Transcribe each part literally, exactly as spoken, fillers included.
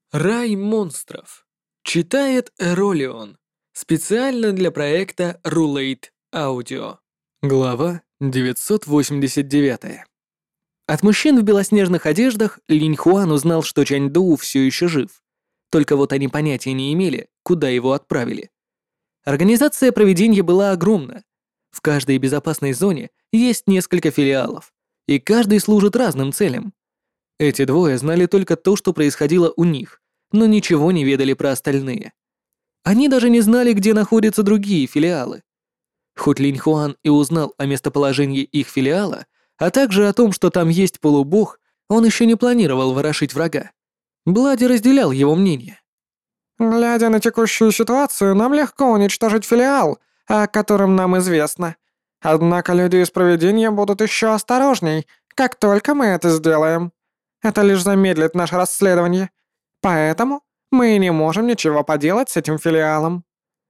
Рай монстров. Читает Эролион. Специально для проекта Rulate Audio. Глава девятьсот восемьдесят девять. От мужчин в белоснежных одеждах Линь Хуан узнал, что Чань Доу все еще жив. Только вот они понятия не имели, куда его отправили. Организация проведения была огромна. В каждой безопасной зоне есть несколько филиалов, и каждый служит разным целям. Эти двое знали только то, что происходило у них, но ничего не ведали про остальные. Они даже не знали, где находятся другие филиалы. Хоть Линь Хуан и узнал о местоположении их филиала, а также о том, что там есть полубог, он еще не планировал ворошить врага. Блади разделял его мнение. Глядя на текущую ситуацию, нам легко уничтожить филиал, о котором нам известно. Однако люди из проведения будут еще осторожней, как только мы это сделаем. Это лишь замедлит наше расследование. Поэтому мы не можем ничего поделать с этим филиалом.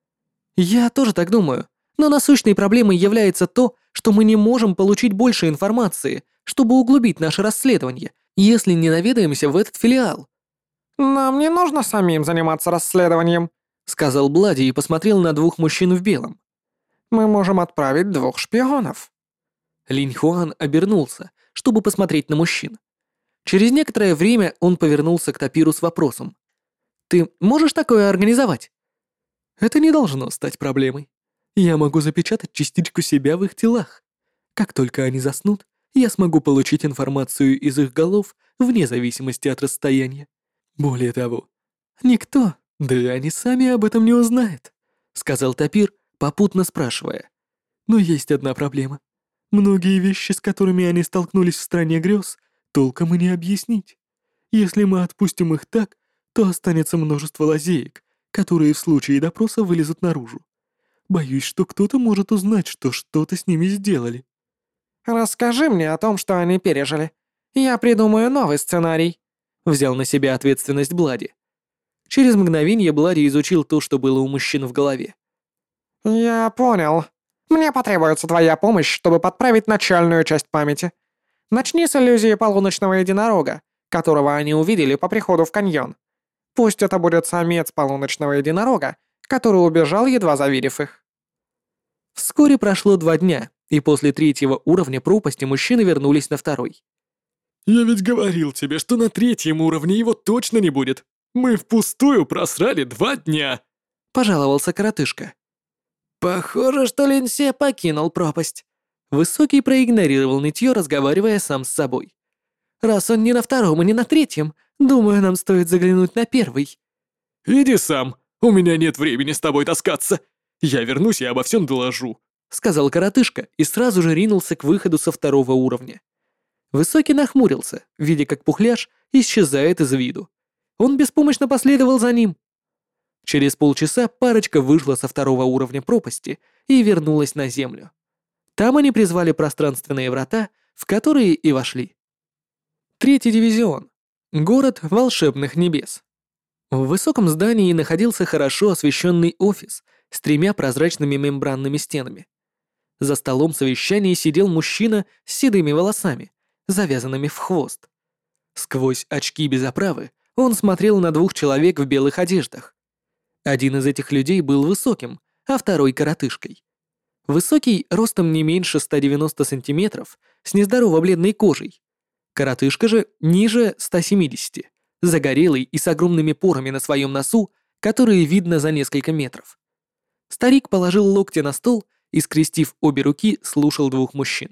Я тоже так думаю, но насущной проблемой является то, что мы не можем получить больше информации, чтобы углубить наше расследование, если не наведаемся в этот филиал. Нам не нужно самим заниматься расследованием, Сказал Блади и посмотрел на двух мужчин в белом. мы можем отправить двух шпионов. Линь Хуан обернулся, чтобы посмотреть на мужчин. Через некоторое время он повернулся к Тапиру с вопросом. «Ты можешь такое организовать?» «Это не должно стать проблемой. Я могу запечатать частичку себя в их телах. Как только они заснут, я смогу получить информацию из их голов вне зависимости от расстояния. Более того, никто, да и они сами об этом не узнает», — сказал Тапир, попутно спрашивая. «Но есть одна проблема. Многие вещи, с которыми они столкнулись в стране грез, толком и не объяснить. Если мы отпустим их так, то останется множество лазеек, которые в случае допроса вылезут наружу. Боюсь, что кто-то может узнать, что что-то с ними сделали». Расскажи мне о том, что они пережили. Я придумаю новый сценарий. Взял на себя ответственность Блади. Через мгновение Блади изучил то, что было у мужчин в голове. Я понял. Мне потребуется твоя помощь, чтобы подправить начальную часть памяти. Начни с иллюзии полуночного единорога, которого они увидели по приходу в каньон. Пусть это будет самец полуночного единорога, который убежал, едва завидев их. Вскоре прошло два дня, и после третьего уровня пропасти мужчины вернулись на второй. «Я ведь говорил тебе, что на третьем уровне его точно не будет. Мы впустую просрали два дня!» Пожаловался коротышка. Похоже, что Линсе покинул пропасть. Высокий проигнорировал нытье, разговаривая сам с собой. Раз он не на втором и не на третьем, думаю, нам стоит заглянуть на первый. «Иди сам, у меня нет времени с тобой таскаться. Я вернусь и обо всем доложу», — сказал коротышка и сразу же ринулся к выходу со второго уровня. Высокий нахмурился, видя, как пухляж исчезает из виду. Он беспомощно последовал за ним. Через полчаса парочка вышла со второго уровня пропасти и вернулась на землю. Там они призвали пространственные врата, в которые и вошли. Третий дивизион. Город волшебных небес. В высоком здании находился хорошо освещенный офис с тремя прозрачными мембранными стенами. За столом совещания сидел мужчина с седыми волосами, завязанными в хвост. Сквозь очки без оправы он смотрел на двух человек в белых одеждах. Один из этих людей был высоким, а второй — коротышкой. Высокий ростом не меньше ста девяноста сантиметров, с нездорово бледной кожей. Коротышка же ниже ста семидесяти, загорелый и с огромными порами на своем носу, которые видно за несколько метров. Старик положил локти на стол и, скрестив обе руки, слушал двух мужчин.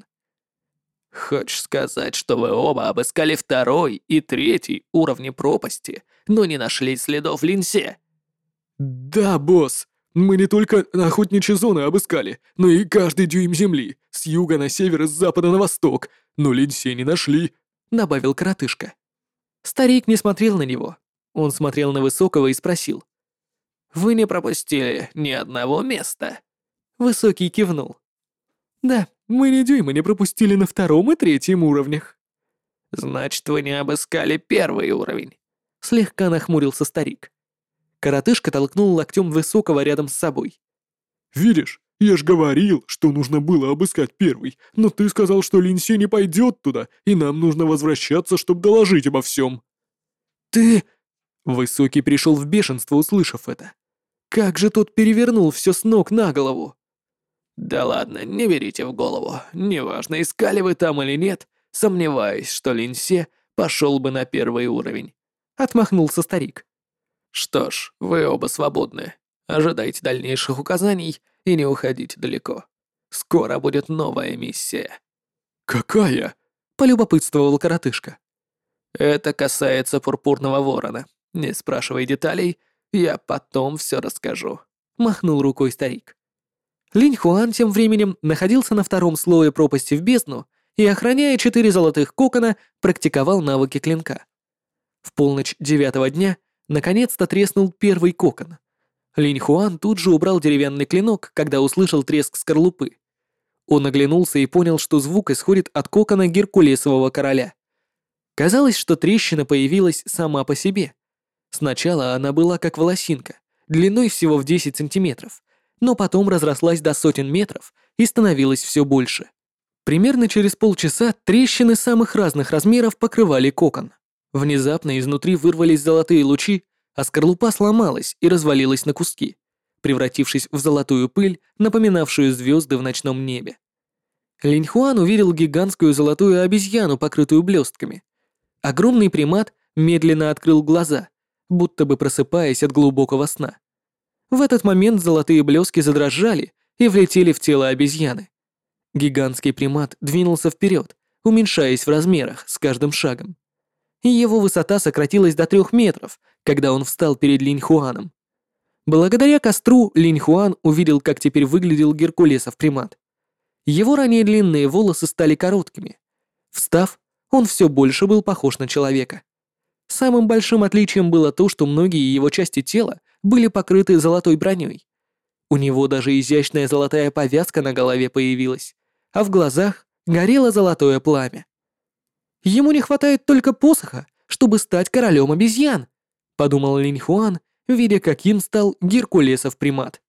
«Хочешь сказать, что вы оба обыскали второй и третий уровни пропасти, но не нашли следов Линсе?» «Да, босс, мы не только охотничьи зоны обыскали, но и каждый дюйм земли, с юга на север и с запада на восток, но Линсе не нашли», — добавил коротышка. Старик не смотрел на него. Он смотрел на Высокого и спросил. «Вы не пропустили ни одного места?» Высокий кивнул. «Да, мы ни дюйма не пропустили на втором и третьем уровнях». «Значит, вы не обыскали первый уровень?» Слегка нахмурился старик. Коротышка толкнул локтем Высокого рядом с собой. «Видишь, я ж говорил, что нужно было обыскать первый, но ты сказал, что Линсе не пойдет туда, и нам нужно возвращаться, чтобы доложить обо всем». «Ты...» Высокий пришел в бешенство, услышав это. Как же тот перевернул все с ног на голову. «Да ладно, не берите в голову. Неважно, искали вы там или нет, сомневаюсь, что Линьсе пошел бы на первый уровень», — отмахнулся старик. «Что ж, вы оба свободны. Ожидайте дальнейших указаний и не уходите далеко. Скоро будет новая миссия». «Какая?» — полюбопытствовал коротышка. «Это касается Пурпурного Ворона. Не спрашивай деталей, я потом все расскажу», — махнул рукой старик. Линь Хуан тем временем находился на втором слое пропасти в бездну и, охраняя четыре золотых кокона, практиковал навыки клинка. В полночь девятого дня наконец-то треснул первый кокон. Линь Хуан тут же убрал деревянный клинок, когда услышал треск скорлупы. Он оглянулся и понял, что звук исходит от кокона Геркулесового короля. Казалось, что трещина появилась сама по себе. Сначала она была как волосинка, длиной всего в десять сантиметров, но потом разрослась до сотен метров и становилась все больше. Примерно через полчаса трещины самых разных размеров покрывали кокон. Внезапно изнутри вырвались золотые лучи, а скорлупа сломалась и развалилась на куски, превратившись в золотую пыль, напоминавшую звезды в ночном небе. Линь Хуан увидел гигантскую золотую обезьяну, покрытую блестками. Огромный примат медленно открыл глаза, будто бы просыпаясь от глубокого сна. В этот момент золотые блески задрожали и влетели в тело обезьяны. Гигантский примат двинулся вперед, уменьшаясь в размерах с каждым шагом. И его высота сократилась до трех метров, когда он встал перед Линь Хуаном. Благодаря костру Линь Хуан увидел, как теперь выглядел Геркулесов примат. Его ранее длинные волосы стали короткими. Встав, он все больше был похож на человека. Самым большим отличием было то, что многие его части тела были покрыты золотой броней. У него даже изящная золотая повязка на голове появилась, а в глазах горело золотое пламя. Ему не хватает только посоха, чтобы стать королем обезьян, подумал Линь Хуан, видя, каким стал Геркулесов примат.